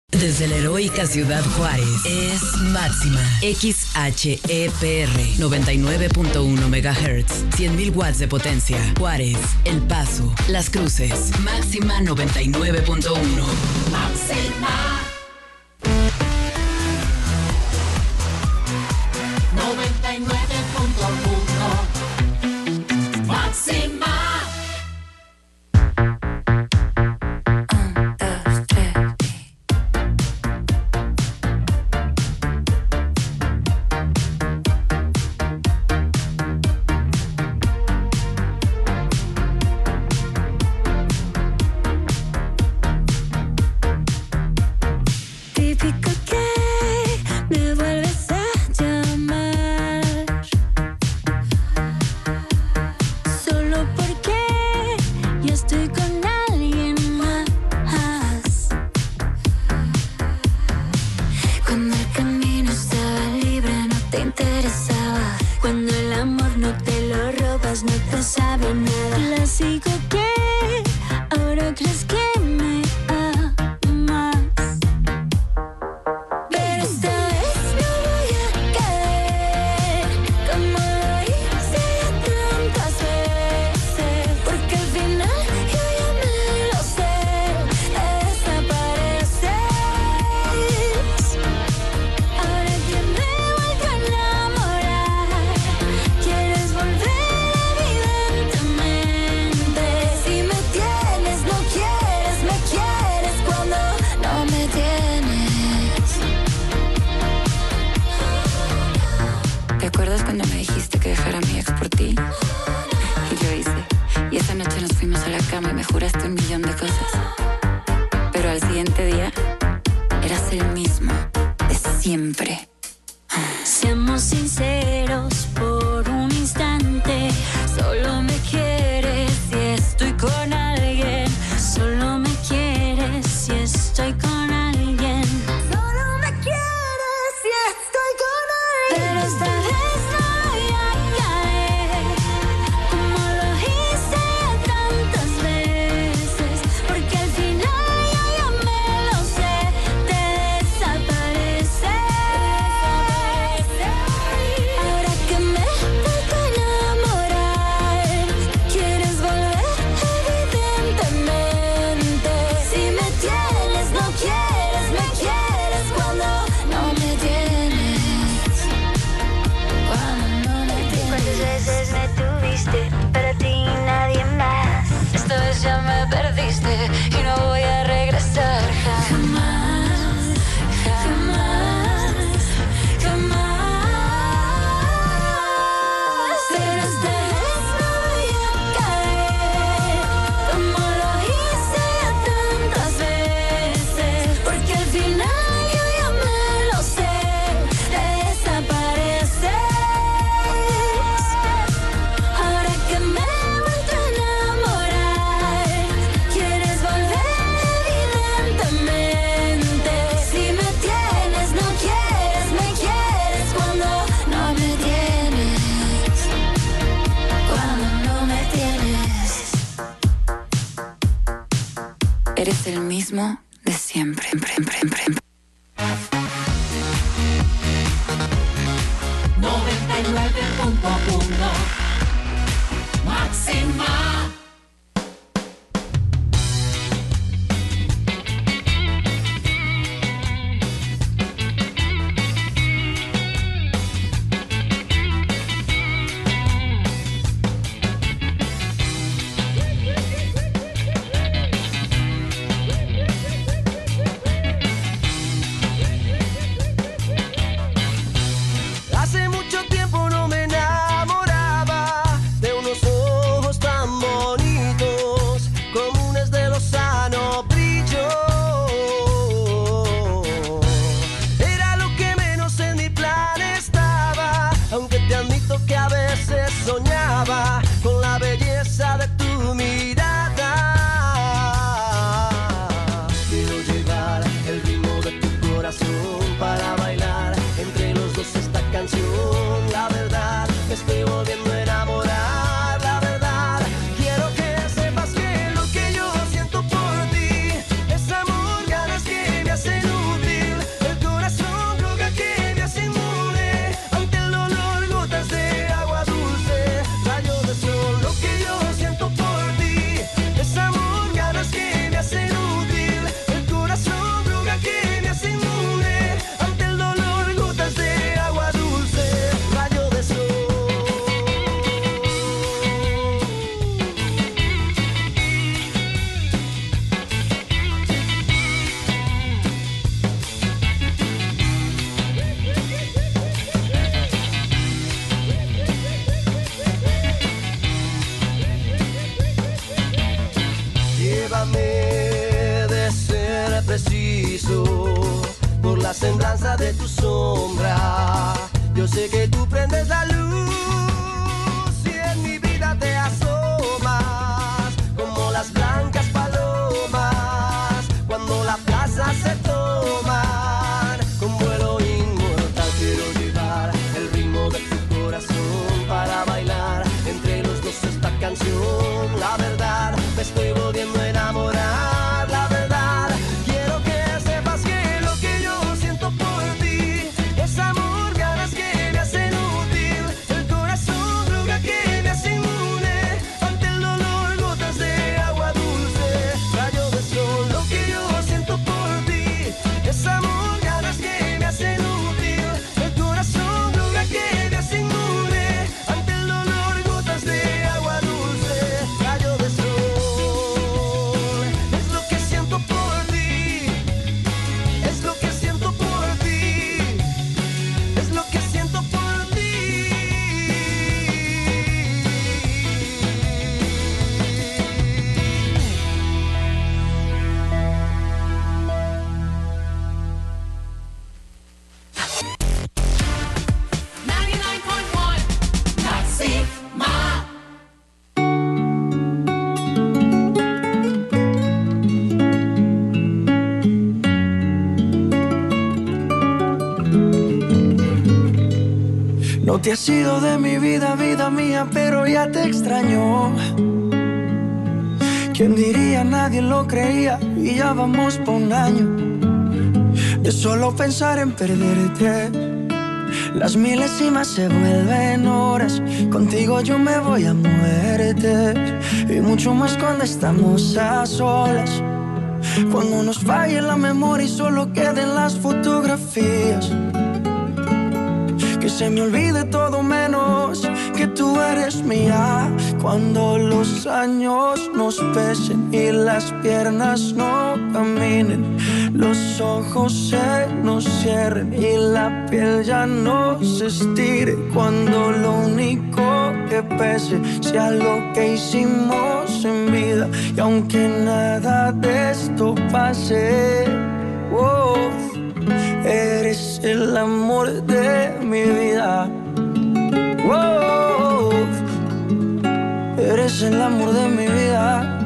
Desde la heroica ciudad Juárez es Máxima XHEPR 99.1 MHz 100.000 watts de potencia. Juárez, El Paso, Las Cruces. Máxima 99.1. Máxima 99.1. Máxima. De siempre. 99.1. Máxima. yo por la semblanza de tu sombra. Yo sé que tú prendes la luz y en mi vida te asomas como las blancas palomas cuando la plaza se toman. Con vuelo inmortal quiero llevar el ritmo de tu corazón para bailar entre los dos esta canción. La verdad, me estoy volviendo a enamorar. La verdad, quiero que sepas que lo que yo siento por ti es amor, ganas que me hacen útil, el corazón droga que me hace inmune ante el dolor, gotas de agua dulce, rayo de sol. Lo que yo siento por ti es amor, ganas que me hacen útil, el corazón droga que me hace inmune ante el dolor, gotas de agua dulce, rayo de sol. Es lo que siento por ti, es lo que siento por ti, es lo que siento por ti. 99.1 Máxima. No te has ido de mi vida, vida mía, pero ya te extraño. ¿Quién diría? Nadie lo creía y ya vamos por un año de solo pensar en perderte. Las milésimas se vuelven horas, contigo yo me voy a muerte. Y mucho más cuando estamos a solas, cuando nos falle la memoria y solo queden las fotografías. Que se me olvide todo menos que tú eres mía. Cuando los años nos pesen y las piernas no caminen, los ojos se nos cierren y la piel ya no se estire. Cuando lo único que pese sea lo que hicimos en vida. Y aunque nada de esto pase, oh, eres el amor de mi vida. Wow, eres el amor de mi vida.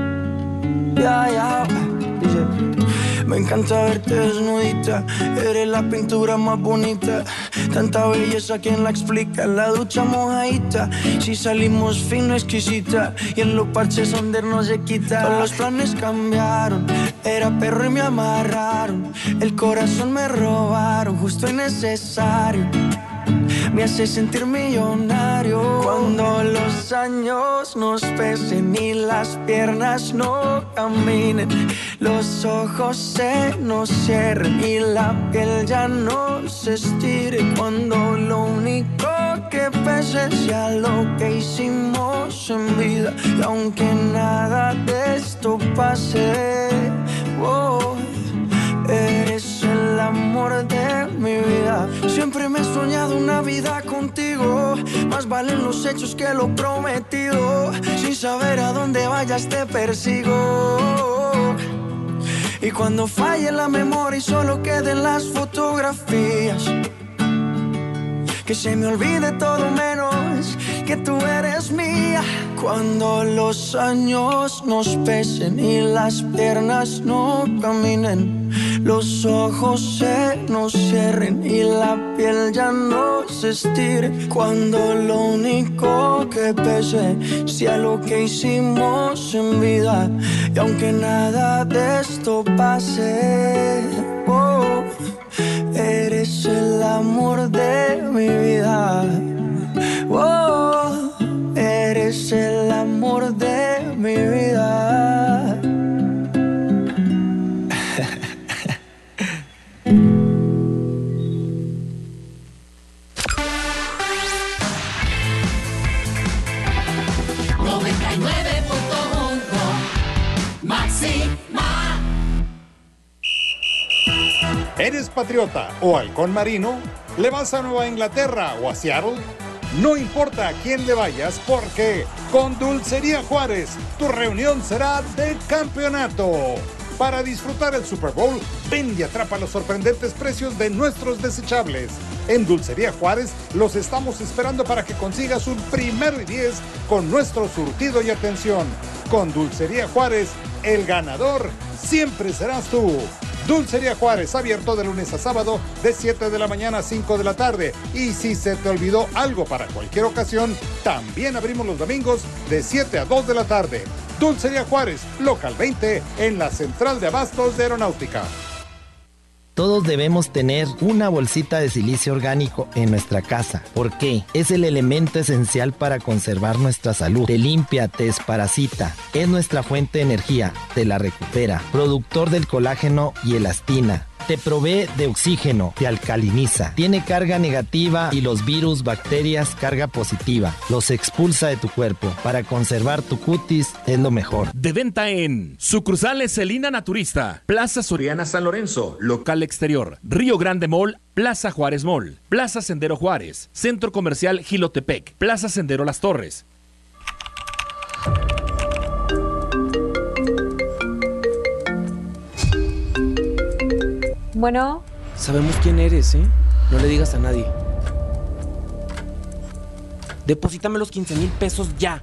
Ya. Dice, me encanta verte desnudita. Eres la pintura más bonita. Tanta belleza, ¿quién la explica? La ducha mojadita, si salimos fino, exquisita. Y en los parches donde no se quita. Todos los planes cambiaron. Era perro y me amarraron. El corazón me robaron, justo y necesario. Me hace sentir millonario. Cuando los años nos pesen y las piernas no caminen, los ojos se nos cierren y la piel ya no se estire. Cuando lo único que pese sea lo que hicimos en vida. Y aunque nada de esto pase, oh, eres el amor de mi vida. Siempre me he soñado una vida contigo. Más valen los hechos que lo prometido. Sin saber a dónde vayas te persigo. Y cuando falle la memoria y solo queden las fotografías, que se me olvide todo menos que tú eres mía. Cuando los años nos pesen y las piernas no caminen, los ojos se nos cierren y la piel ya no se estire. Cuando lo único que pese sea lo que hicimos en vida. Y aunque nada de esto pase, oh, eres el amor de mi vida. Oh, eres el amor de mi vida. Máxima. ¿Eres patriota o halcón marino? ¿Le vas a Nueva Inglaterra o a Seattle? No importa a quién le vayas, porque con Dulcería Juárez tu reunión será de campeonato. Para disfrutar el Super Bowl, ven y atrapa los sorprendentes precios de nuestros desechables. En Dulcería Juárez los estamos esperando para que consigas un 1 y 10 con nuestro surtido y atención. Con Dulcería Juárez, el ganador siempre serás tú. Dulcería Juárez, abierto de lunes a sábado de 7 de la mañana a 5 de la tarde. Y si se te olvidó algo para cualquier ocasión, también abrimos los domingos de 7 a 2 de la tarde. Dulcería Juárez, local 20, en la Central de Abastos de Aeronáutica. Todos debemos tener una bolsita de silicio orgánico en nuestra casa. ¿Por qué? Es el elemento esencial para conservar nuestra salud. Te limpia, te desparasita. Es nuestra fuente de energía. Te la recupera. Productor del colágeno y elastina. Te provee de oxígeno, te alcaliniza. Tiene carga negativa y los virus, bacterias, carga positiva. Los expulsa de tu cuerpo. Para conservar tu cutis es lo mejor. De venta en sucursales Celina Naturista, Plaza Soriana San Lorenzo, local exterior, Río Grande Mall, Plaza Juárez Mall, Plaza Sendero Juárez, Centro Comercial Jilotepec, Plaza Sendero Las Torres. Bueno. Sabemos quién eres, ¿eh? No le digas a nadie. Deposítame los 15,000 pesos ya.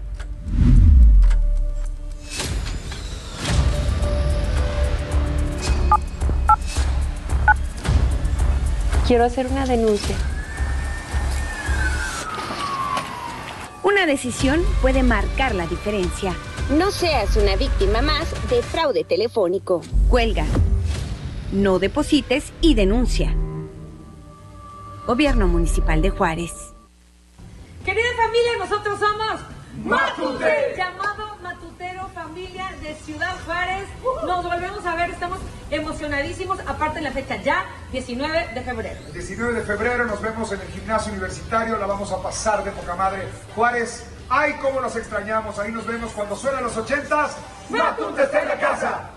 Quiero hacer una denuncia. Una decisión puede marcar la diferencia. No seas una víctima más de fraude telefónico. Cuelga. No deposites y denuncia. Gobierno Municipal de Juárez. Querida familia, nosotros somos Matute. Llamado Matutero Familia de Ciudad Juárez. Nos volvemos a ver, estamos emocionadísimos. Aparte la fecha ya, 19 de febrero. El 19 de febrero nos vemos en el gimnasio universitario, la vamos a pasar de poca madre. Juárez, ay cómo nos extrañamos, ahí nos vemos cuando suenan los 80s. Matute está en la casa.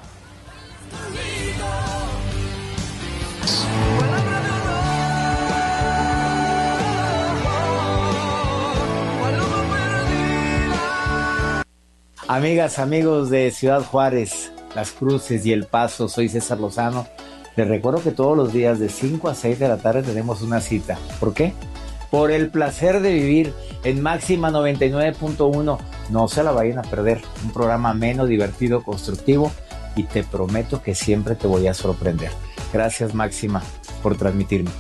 Amigas, amigos de Ciudad Juárez, Las Cruces y El Paso, soy César Lozano. Les recuerdo que todos los días de 5 a 6 de la tarde tenemos una cita. ¿Por qué? Por el placer de vivir en Máxima 99.1. No se la vayan a perder. Un programa ameno, divertido, constructivo y te prometo que siempre te voy a sorprender. Gracias, Máxima, por transmitirme.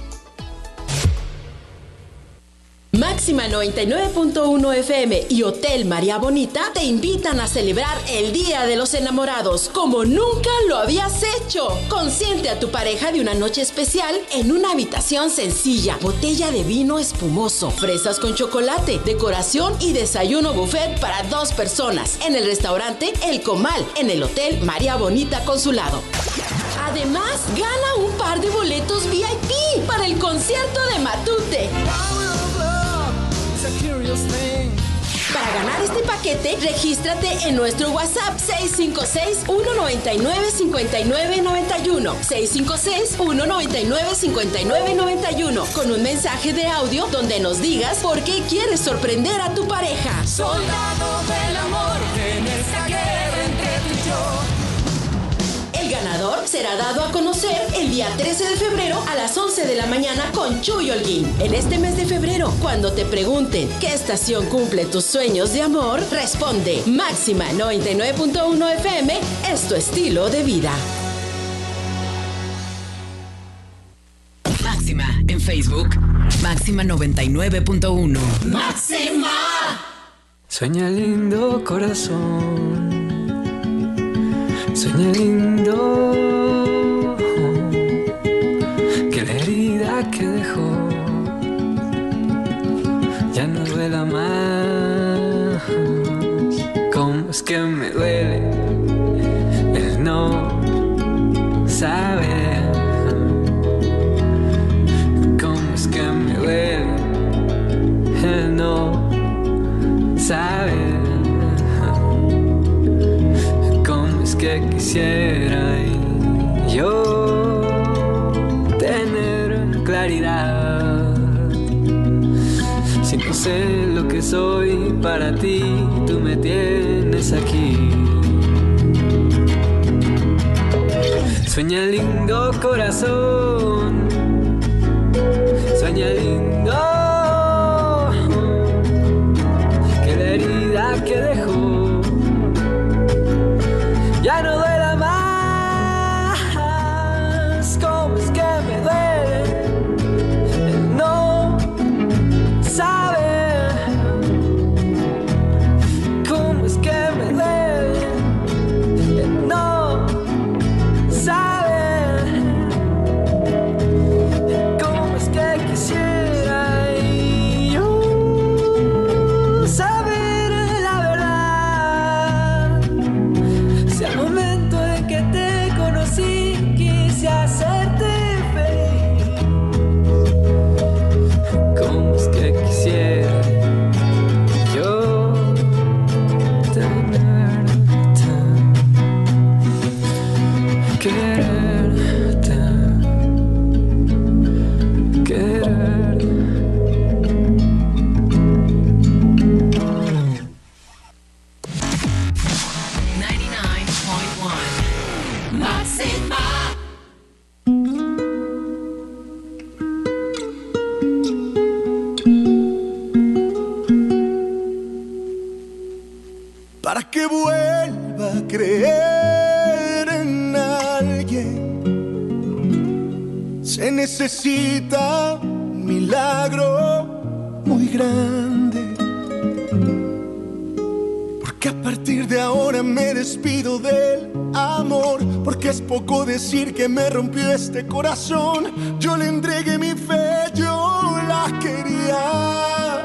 Máxima 99.1 FM y Hotel María Bonita te invitan a celebrar el Día de los Enamorados como nunca lo habías hecho. Consiente a tu pareja de una noche especial en una habitación sencilla, botella de vino espumoso, fresas con chocolate, decoración y desayuno buffet para 2 personas en el restaurante El Comal en el Hotel María Bonita Consulado. Además, gana un par de boletos VIP para el concierto de Matute. Para ganar este paquete, regístrate en nuestro WhatsApp 656-199-5991 656-199-5991 con un mensaje de audio donde nos digas por qué quieres sorprender a tu pareja. Soldado del amor en esta guerra entre tú y yo. El ganador será dado a conocer el día 13 de febrero a las 11 de la mañana con Chuy Holguín. En este mes de febrero, cuando te pregunten qué estación cumple tus sueños de amor, responde Máxima 99.1 FM, es tu estilo de vida. Máxima en Facebook, Máxima 99.1. ¡Máxima! Sueña lindo corazón, sueña lindo, que la herida que dejó ya no duela más. ¿Cómo es que me duele el no saber? ¿Cómo es que me duele el no saber? Que quisiera yo tener claridad. Si no sé lo que soy para ti, tú me tienes aquí. Sueña lindo corazón, sueña lindo, que la herida que dejó ya no duela más. ¿Cómo es que me duele el no saber? ¿Cómo es que me duele el no saber? ¿Cómo es que quisiera yo saber la verdad? Si al momento en que te conocí quise hacerte feliz, ¿cómo es que quisiera yo tenerte, quererte, quererte? Máxima. Para que vuelva a creer en alguien se necesita un milagro muy grande. Porque a partir de ahora me despido del amor, porque es poco decir que me rompió este corazón. Yo le entregué mi fe, yo la quería.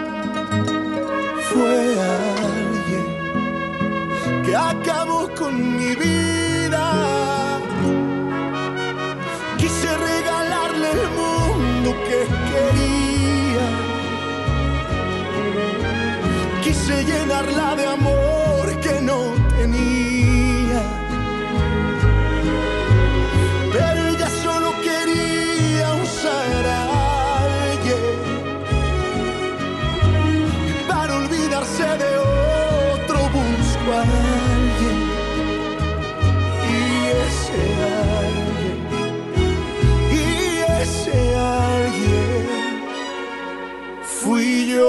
Fue alguien que acabó con mi vida. Quise regalarle el mundo que quería. Quise llenarla de amor que no tenía. Pero ella solo quería usar a alguien para olvidarse de otro. Busco a alguien, y ese alguien fui yo.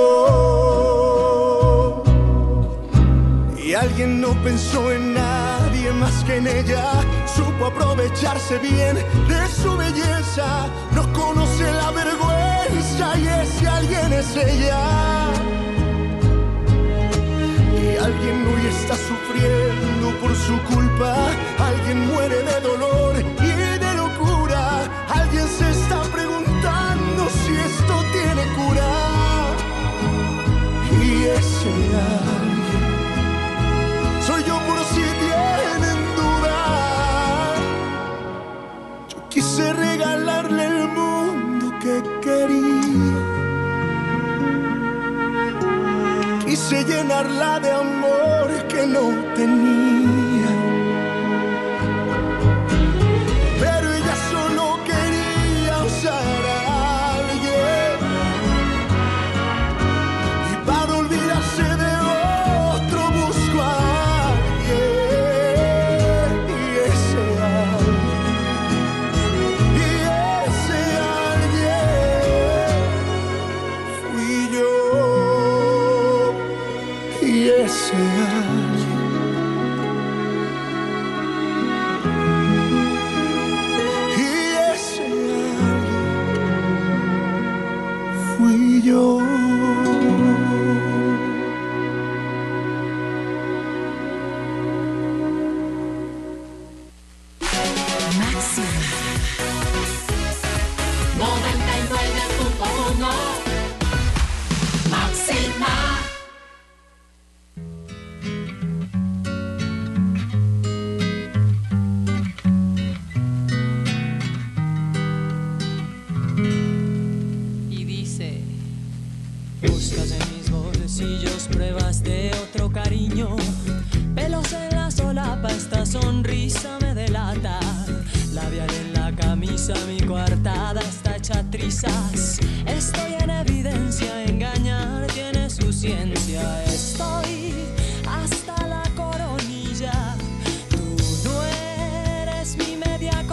Y alguien no pensó en nadie más que en ella. Supo aprovecharse bien de su belleza. No conoce la vergüenza y ese alguien es ella. Y alguien hoy está sufriendo por su culpa. Alguien muere de dolor y de locura. Alguien se está preguntando si esto tiene cura. Y ese alguien soy yo por si tienen duda. Yo quise regalarle el mundo que quería. Quise llenarla de amor que no tenía. Pero ella solo quería usar a alguien, y para olvidarse de otro busco a alguien. Y ese alguien fui yo. Y ese alguien fui yo. Máxima 99.1. Máxima. Y dice: buscas en mis bolsillos pruebas de otro cariño. Pelos en la solapa, esta sonrisa me delata. Labial en la camisa, mi coartada está hecha trizas. Estoy en evidencia, engañar tiene su ciencia. Estoy hasta la coronilla. Tú no eres mi media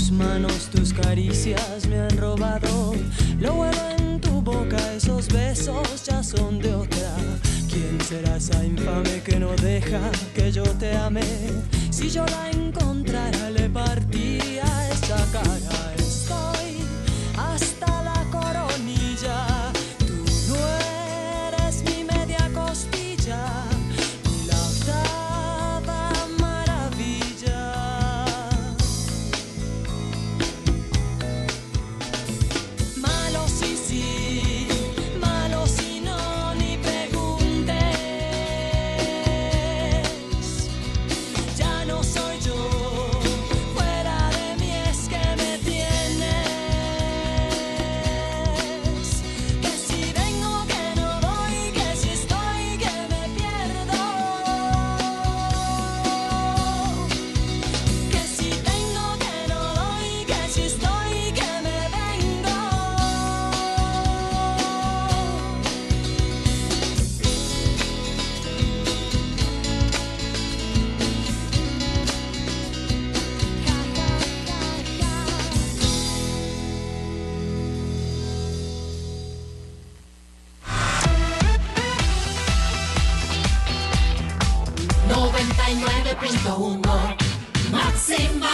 Tus manos, tus caricias me han robado. Lo vuelo en tu boca, esos besos ya son de otra. ¿Quién será esa infame que no deja que yo te ame? Si yo la encontrara, le partía esa cara. Estoy hasta la coronilla. Tú no eres mi media costilla, ni la octava maravilla. Malo sí, sí, malo si no, ni preguntes. Ya no soy yo, fuera de mí es que me tienes. Que si vengo, que no voy, que si estoy, que me pierdo. Que si vengo, que no doy, que si estoy, que me vengo. 99.1 Máxima.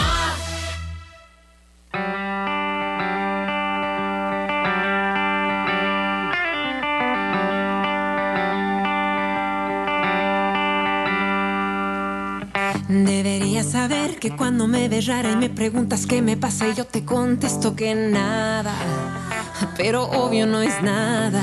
Deberías saber que cuando me ves rara y me preguntas qué me pasa y yo te contesto que nada, pero obvio no es nada.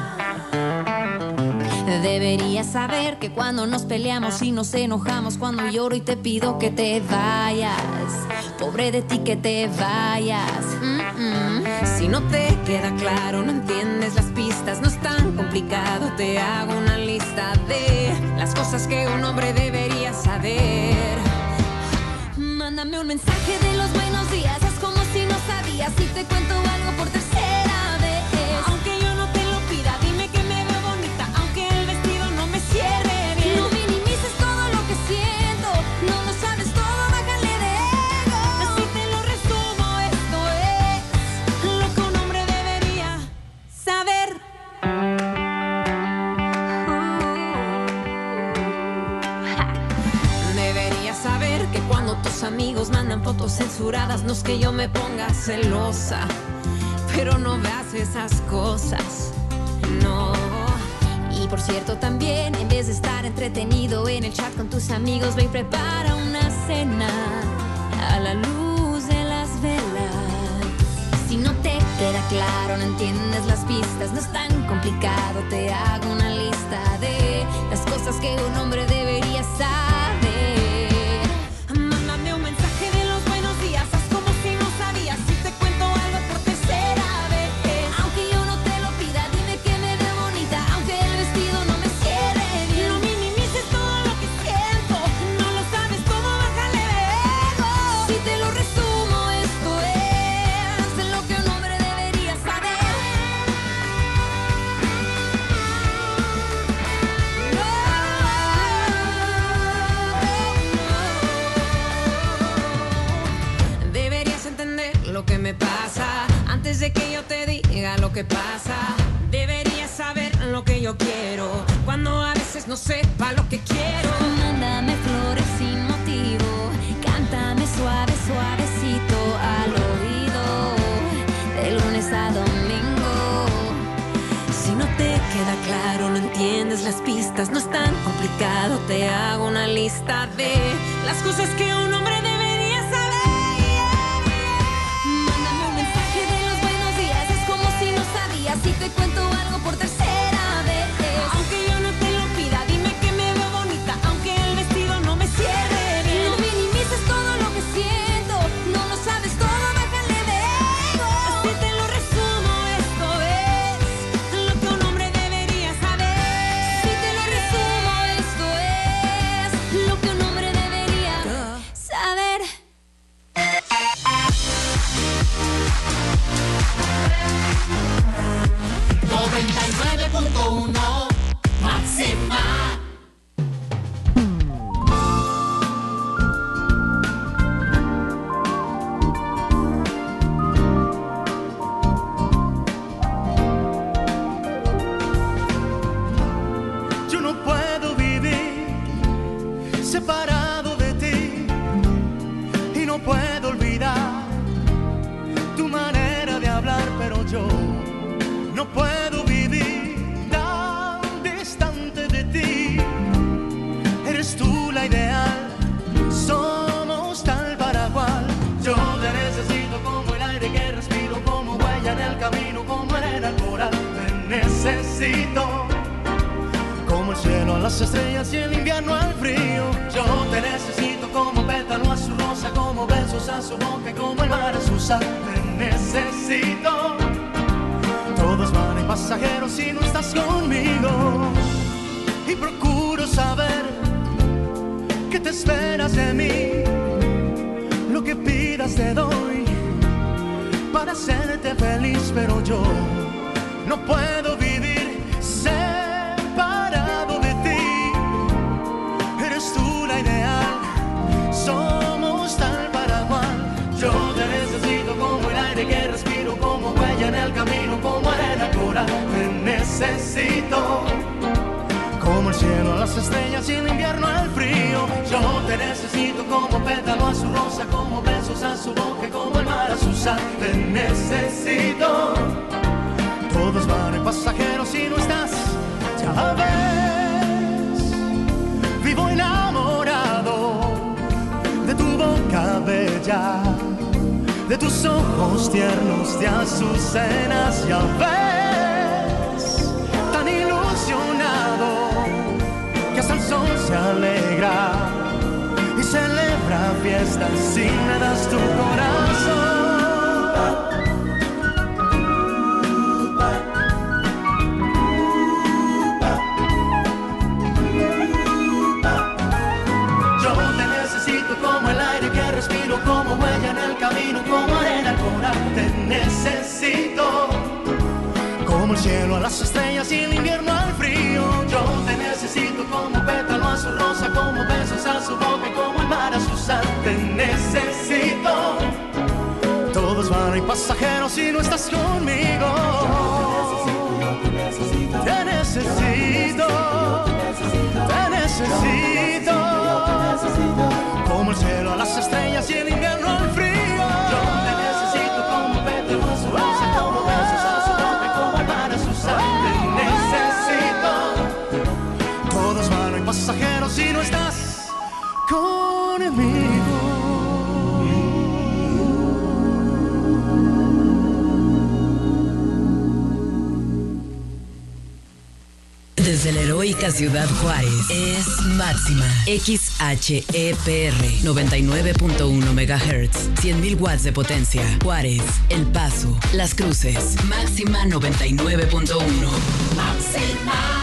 Deberías saber que cuando nos peleamos y nos enojamos, cuando lloro y te pido que te vayas, pobre de ti que te vayas. Si no te queda claro, no entiendes las pistas, no es tan complicado, te hago una lista de las cosas que un hombre debería saber. Mándame un mensaje de los buenos días, haz como si no sabías y te cuento algo por tercera vez. Aunque yo no te lo pida, dime que me veo bonita, aunque el vestido no me cierre bien. No minimices todo lo que siento, no lo sabes todo, bájale de ego. Así te lo resumo, esto es lo que un hombre debería saber. Deberías saber que cuando tus amigos mandan fotos censuradas, no es que yo me ponga celosa, pero no veas esas cosas, no. Y por cierto también, en vez de estar entretenido en el chat con tus amigos, ve y prepara una cena a la luz de las velas. Si no te queda claro, no entiendes las pistas, no es tan complicado, te hago una lista de las cosas que un hombre debería saber. Mándame un mensaje de los buenos días, haz como si no sabías y te cuento algo por tercera vez. Aunque yo no te lo pida, dime que me veo bonita, aunque el vestido no me cierre bien. No minimices todo lo que siento, no lo sabes todo, bájale de ego. Si te lo resumo, esto es lo que un hombre debería saber. Deberías entender lo que me pasa antes de que yo te diga lo que pasa. Deberías saber lo que yo quiero cuando a veces no sepa lo que quiero. Mándame flores sin motivo, cántame suave, suavecito al oído, de lunes a domingo. Si no te queda claro, no entiendes las pistas, no es tan complicado, te hago una lista de las cosas que un hombre debería saber. Mándame un mensaje de los buenos días, es como si no sabías y te cuento algo por tercera vez. Aunque yo no te lo pida, dime que me veo bonita, aunque el vestido no me cierre bien. No minimices todo lo que siento, no lo sabes todo, bájale de ego. Así te lo resumo, esto es lo que un hombre debería saber. Si te lo resumo, esto es lo que un hombre debería saber. 99. no puedo olvidar tu manera de hablar, pero yo no puedo vivir tan distante de ti. Eres tú la ideal, somos tal para cual. Yo te necesito como el aire que respiro, como huella en el camino, como arena al coral. Te necesito como el cielo a las estrellas y el invierno al frío. Yo te necesito como pétalo a su rosa, como besos a su boca, como el mar a su sal. Te necesito. Todos van en pasajeros si no estás conmigo. Y procuro saber qué te esperas de mí. Lo que pidas te doy para hacerte feliz, pero yo no puedo vivir separado de ti. Eres tú la ideal, somos tal para cual. Yo te necesito como el aire que respiro, como huella en el camino, como arena coral. Te necesito como el cielo a las estrellas y el invierno al frío. Yo te necesito como pétalo a su rosa, como besos a su boca, como el mar a su sal. Te necesito. Todos van en pasajeros si no estás, ya ves. Vivo enamorado de tu boca bella, de tus ojos tiernos de azucenas, ya ves. Tan ilusionado que hasta el sol se alegra y celebra fiestas si me das tu corazón. Yo te necesito como el aire que respiro, como huella en el camino, como arena al coral. Te necesito como el cielo a las estrellas y el invierno al frío. Yo te necesito como pétalo a su rosa, como besos a su boca, como el mar a su sal. Te necesito. Todos van y pasajeros si no estás conmigo. Te necesito. Te necesito. Como el cielo a las estrellas y el invierno al frío. Yo te necesito como pétalo a su rosa, como besos a su boca, como el mar a su sal. Te necesito. Todos van y pasajeros si no estás conmigo. Desde la heroica Ciudad Juárez es Máxima XHEPR 99.1 MHz, 100.000 watts de potencia. Juárez, El Paso, Las Cruces. Máxima 99.1. Máxima.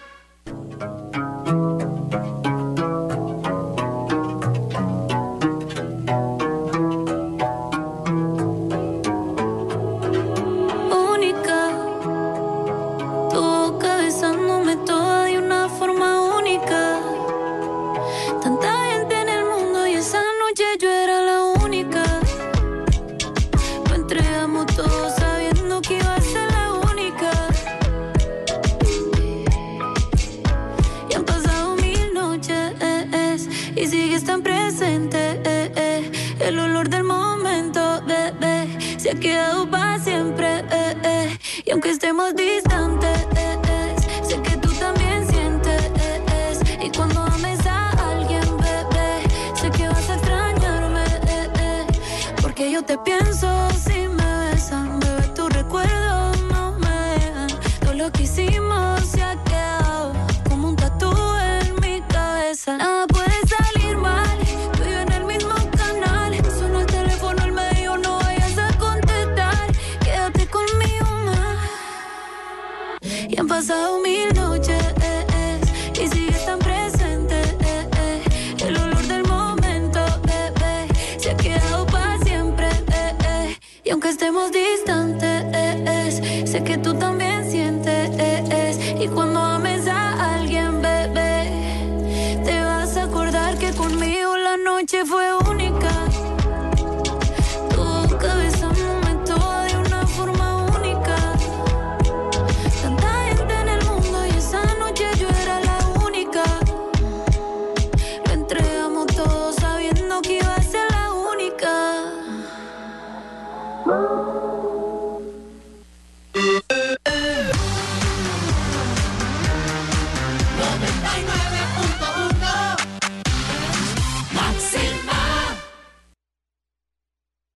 Y aunque estemos distantes, sé que tú también sientes. Y cuando ames a alguien, bebé, sé que vas a extrañarme. Porque yo te pienso si me besan, bebé, tus recuerdos no me dejan. Todo lo que hicimos se ha quedado como un tatú en mi cabeza. Nada puede salir mal, tú y yo en el mismo canal. Sonó el teléfono, él me dijo no vayas a contestar, quédate conmigo más. Y han pasado 1000 noches, y sigues tan presente, el olor del momento, bebé, se ha quedado para siempre, y aunque estemos distantes, sé que tú también sientes, y cuando ames a alguien, bebé, te vas a acordar que conmigo la noche fue una.